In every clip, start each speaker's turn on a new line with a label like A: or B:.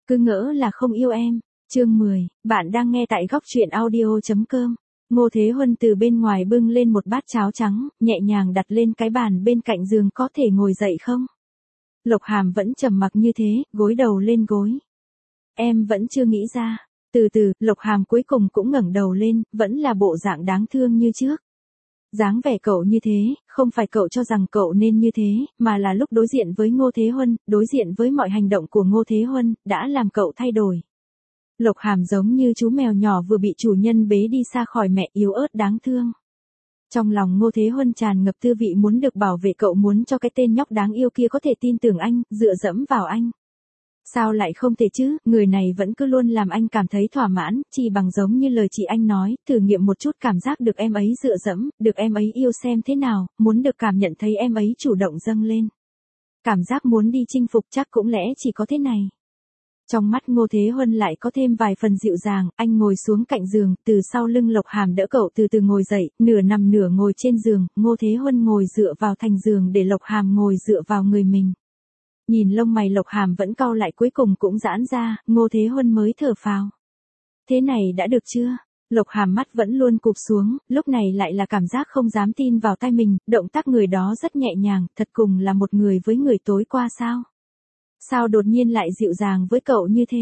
A: Cứ ngỡ là không yêu em. Chương 10, bạn đang nghe tại góc truyện audio.com. Ngô Thế Huân từ bên ngoài bưng lên một bát cháo trắng, nhẹ nhàng đặt lên cái bàn bên cạnh giường. Có thể ngồi dậy không? Lộc Hàm vẫn trầm mặc như thế, gối đầu lên gối. Em vẫn chưa nghĩ ra. Từ từ, Lộc Hàm cuối cùng cũng ngẩng đầu lên, vẫn là bộ dạng đáng thương như trước. Dáng vẻ cậu như thế, không phải cậu cho rằng cậu nên như thế, mà là lúc đối diện với Ngô Thế Huân, đối diện với mọi hành động của Ngô Thế Huân, đã làm cậu thay đổi. Lộc Hàm giống như chú mèo nhỏ vừa bị chủ nhân bế đi xa khỏi mẹ, yếu ớt đáng thương. Trong lòng Ngô Thế Huân tràn ngập tư vị muốn được bảo vệ, cậu muốn cho cái tên nhóc đáng yêu kia có thể tin tưởng anh, dựa dẫm vào anh. Sao lại không thể chứ, người này vẫn cứ luôn làm anh cảm thấy thỏa mãn, chỉ bằng giống như lời chị anh nói, thử nghiệm một chút cảm giác được em ấy dựa dẫm, được em ấy yêu xem thế nào, muốn được cảm nhận thấy em ấy chủ động dâng lên. Cảm giác muốn đi chinh phục chắc cũng lẽ chỉ có thế này. Trong mắt Ngô Thế Huân lại có thêm vài phần dịu dàng, anh ngồi xuống cạnh giường, từ sau lưng Lộc Hàm đỡ cậu từ từ ngồi dậy, nửa nằm nửa ngồi trên giường, Ngô Thế Huân ngồi dựa vào thành giường để Lộc Hàm ngồi dựa vào người mình. Nhìn lông mày Lộc Hàm vẫn cau lại cuối cùng cũng giãn ra, Ngô Thế Huân mới thở phào. Thế này đã được chưa? Lộc Hàm mắt vẫn luôn cụp xuống, lúc này lại là cảm giác không dám tin vào tai mình, động tác người đó rất nhẹ nhàng, thật cùng là một người với người tối qua sao? Sao đột nhiên lại dịu dàng với cậu như thế?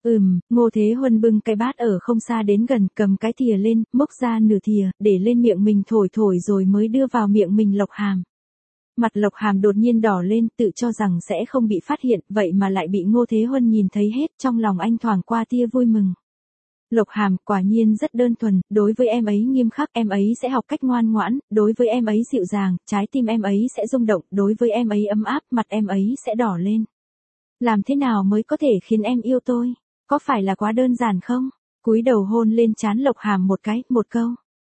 A: Ngô Thế Huân bưng cái bát ở không xa đến gần, cầm cái thìa lên, múc ra nửa thìa, để lên miệng mình thổi thổi rồi mới đưa vào miệng mình Lộc Hàm. Mặt Lộc Hàm đột nhiên đỏ lên, tự cho rằng sẽ không bị phát hiện, vậy mà lại bị Ngô Thế Huân nhìn thấy hết, trong lòng anh thoáng qua tia vui mừng. Lộc Hàm quả nhiên rất đơn thuần, đối với em ấy nghiêm khắc, em ấy sẽ học cách ngoan ngoãn, đối với em ấy dịu dàng, trái tim em ấy sẽ rung động, đối với em ấy ấm áp, mặt em ấy sẽ đỏ lên. Làm thế nào mới có thể khiến em yêu tôi? Có phải là quá đơn giản không? Cúi đầu hôn lên trán Lộc Hàm một cái, một câu.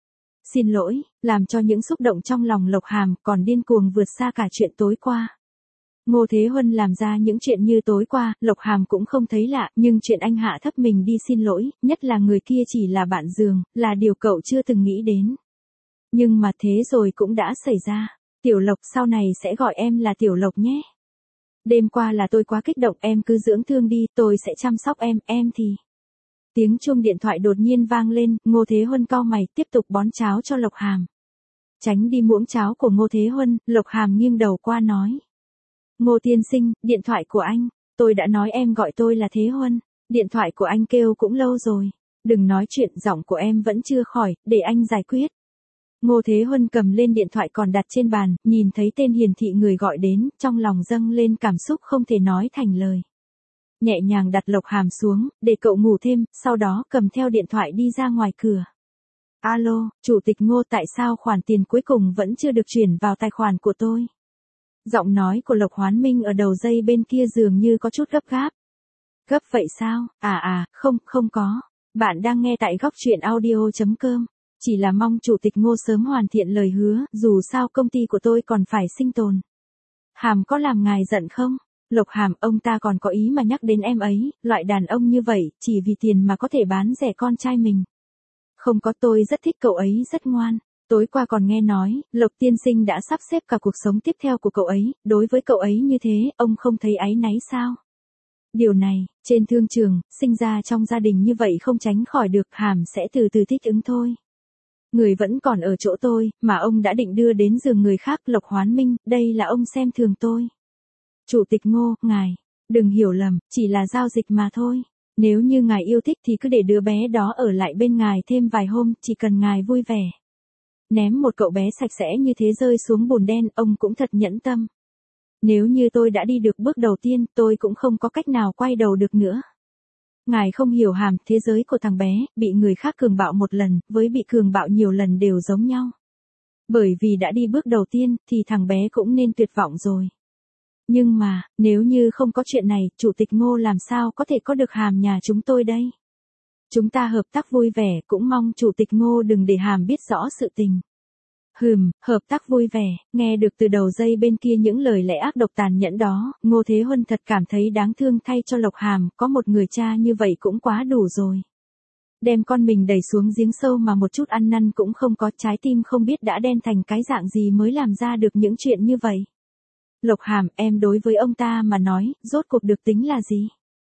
A: Xin lỗi, làm cho những xúc động trong lòng Lộc Hàm còn điên cuồng vượt xa cả chuyện tối qua. Ngô Thế Huân làm ra những chuyện như tối qua, Lộc Hàm cũng không thấy lạ, nhưng chuyện anh hạ thấp mình đi xin lỗi, nhất là người kia chỉ là bạn giường, là điều cậu chưa từng nghĩ đến. Nhưng mà thế rồi cũng đã xảy ra. Tiểu Lộc, sau này sẽ gọi em là Tiểu Lộc nhé. Đêm qua là tôi quá kích động, em cứ dưỡng thương đi, tôi sẽ chăm sóc em thì... Tiếng chuông điện thoại đột nhiên vang lên, Ngô Thế Huân cau mày, tiếp tục bón cháo cho Lộc Hàm. Tránh đi muỗng cháo của Ngô Thế Huân, Lộc Hàm nghiêng đầu qua nói. Ngô tiên sinh, điện thoại của anh, tôi đã nói em gọi tôi là Thế Huân, điện thoại của anh kêu cũng lâu rồi. Đừng nói chuyện, giọng của em vẫn chưa khỏi, để anh giải quyết. Ngô Thế Huân cầm lên điện thoại còn đặt trên bàn, nhìn thấy tên hiển thị người gọi đến, trong lòng dâng lên cảm xúc không thể nói thành lời. Nhẹ nhàng đặt Lộc Hàm xuống, để cậu ngủ thêm, sau đó cầm theo điện thoại đi ra ngoài cửa. Alo, Chủ tịch Ngô, tại sao khoản tiền cuối cùng vẫn chưa được chuyển vào tài khoản của tôi? Giọng nói của Lộc Hoán Minh ở đầu dây bên kia dường như có chút gấp gáp. Gấp vậy sao? Không có. Bạn đang nghe tại góc truyện audio.com. Chỉ là mong Chủ tịch Ngô sớm hoàn thiện lời hứa, dù sao công ty của tôi còn phải sinh tồn. Hàm có làm ngài giận không? Lộc Hàm, ông ta còn có ý mà nhắc đến em ấy, loại đàn ông như vậy, chỉ vì tiền mà có thể bán rẻ con trai mình. Không có, tôi rất thích cậu ấy, rất ngoan. Tối qua còn nghe nói, Lộc tiên sinh đã sắp xếp cả cuộc sống tiếp theo của cậu ấy, đối với cậu ấy như thế, ông không thấy áy náy sao? Điều này, trên thương trường, sinh ra trong gia đình như vậy không tránh khỏi được, Hàm sẽ từ từ thích ứng thôi. Người vẫn còn ở chỗ tôi, mà ông đã định đưa đến giường người khác. Lộc Hoán Minh, đây là ông xem thường tôi. Chủ tịch Ngô, ngài, đừng hiểu lầm, chỉ là giao dịch mà thôi. Nếu như ngài yêu thích thì cứ để đứa bé đó ở lại bên ngài thêm vài hôm, chỉ cần ngài vui vẻ. Ném một cậu bé sạch sẽ như thế rơi xuống bùn đen, ông cũng thật nhẫn tâm. Nếu như tôi đã đi được bước đầu tiên, tôi cũng không có cách nào quay đầu được nữa. Ngài không hiểu Hàm, thế giới của thằng bé, bị người khác cường bạo một lần, với bị cường bạo nhiều lần đều giống nhau. Bởi vì đã đi bước đầu tiên, thì thằng bé cũng nên tuyệt vọng rồi. Nhưng mà, nếu như không có chuyện này, Chủ tịch Ngô làm sao có thể có được Hàm nhà chúng tôi đây? Chúng ta hợp tác vui vẻ, cũng mong Chủ tịch Ngô đừng để Hàm biết rõ sự tình. Hợp tác vui vẻ, nghe được từ đầu dây bên kia những lời lẽ ác độc tàn nhẫn đó, Ngô Thế Huân thật cảm thấy đáng thương thay cho Lộc Hàm, có một người cha như vậy cũng quá đủ rồi. Đem con mình đẩy xuống giếng sâu mà một chút ăn năn cũng không có, trái tim không biết đã đen thành cái dạng gì mới làm ra được những chuyện như vậy. Lộc Hàm, em đối với ông ta mà nói, rốt cuộc được tính là gì?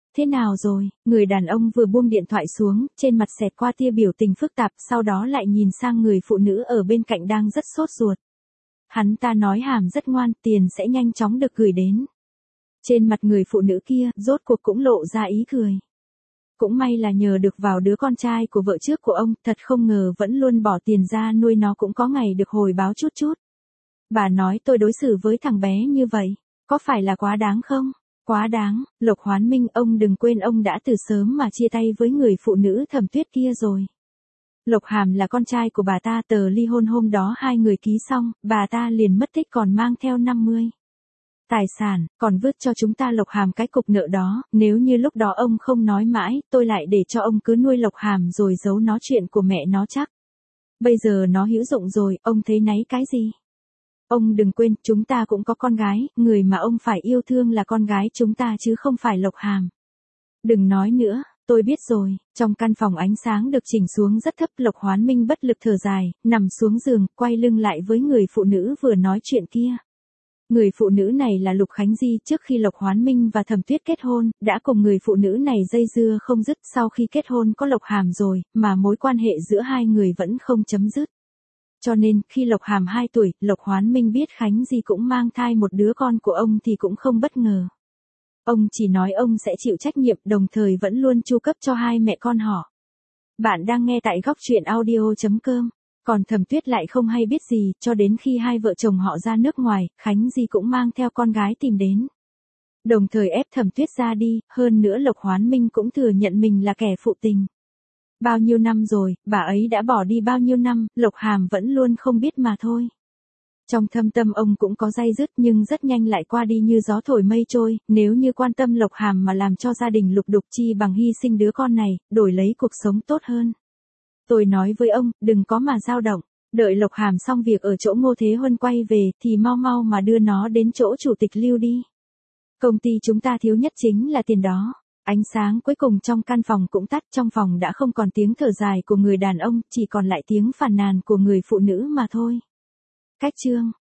A: Thế nào rồi? Người đàn ông vừa buông điện thoại xuống, trên mặt xẹt qua tia biểu tình phức tạp, sau đó lại nhìn sang người phụ nữ ở bên cạnh đang rất sốt ruột. Hắn ta nói Hàm rất ngoan, tiền sẽ nhanh chóng được gửi đến. Trên mặt người phụ nữ kia, rốt cuộc cũng lộ ra ý cười. Cũng may là nhờ được vào đứa con trai của vợ trước của ông, thật không ngờ vẫn luôn bỏ tiền ra nuôi nó cũng có ngày được hồi báo chút chút. Bà nói tôi đối xử với thằng bé như vậy, có phải là quá đáng không? Quá đáng, Lộc Hoán Minh, ông đừng quên ông đã từ sớm mà chia tay với người phụ nữ Thẩm Tuyết kia rồi. Lộc Hàm là con trai của bà ta, tờ ly hôn hôm đó hai người ký xong, bà ta liền mất tích còn mang theo 50 tài sản, còn vứt cho chúng ta Lộc Hàm cái cục nợ đó, nếu như lúc đó ông không nói mãi, tôi lại để cho ông cứ nuôi Lộc Hàm rồi giấu nó chuyện của mẹ nó chắc. Bây giờ nó hữu dụng rồi, ông thấy náy cái gì? Ông đừng quên, chúng ta cũng có con gái, người mà ông phải yêu thương là con gái chúng ta chứ không phải Lộc Hàm. Đừng nói nữa, tôi biết rồi. Trong căn phòng ánh sáng được chỉnh xuống rất thấp, Lộc Hoán Minh bất lực thở dài, nằm xuống giường, quay lưng lại với người phụ nữ vừa nói chuyện kia. Người phụ nữ này là Lục Khánh Di, trước khi Lộc Hoán Minh và Thẩm Tuyết kết hôn, đã cùng người phụ nữ này dây dưa không dứt, sau khi kết hôn có Lộc Hàm rồi, mà mối quan hệ giữa hai người vẫn không chấm dứt. Cho nên, khi Lộc Hàm 2 tuổi, Lộc Hoán Minh biết Khánh Di cũng mang thai một đứa con của ông thì cũng không bất ngờ. Ông chỉ nói ông sẽ chịu trách nhiệm, đồng thời vẫn luôn chu cấp cho hai mẹ con họ. Bạn đang nghe tại góc truyện audio.com. Còn Thẩm Tuyết lại không hay biết gì, cho đến khi hai vợ chồng họ ra nước ngoài, Khánh Di cũng mang theo con gái tìm đến. Đồng thời ép Thẩm Tuyết ra đi, hơn nữa Lộc Hoán Minh cũng thừa nhận mình là kẻ phụ tình. Bao nhiêu năm rồi, bà ấy đã bỏ đi bao nhiêu năm, Lộc Hàm vẫn luôn không biết mà thôi. Trong thâm tâm ông cũng có day dứt nhưng rất nhanh lại qua đi như gió thổi mây trôi, nếu như quan tâm Lộc Hàm mà làm cho gia đình lục đục chi bằng hy sinh đứa con này, đổi lấy cuộc sống tốt hơn. Tôi nói với ông, đừng có mà dao động, đợi Lộc Hàm xong việc ở chỗ Ngô Thế Huân quay về thì mau mau mà đưa nó đến chỗ chủ tịch Lưu đi. Công ty chúng ta thiếu nhất chính là tiền đó. Ánh sáng cuối cùng trong căn phòng cũng tắt, trong phòng đã không còn tiếng thở dài của người đàn ông, chỉ còn lại tiếng phàn nàn của người phụ nữ mà thôi. Cách chương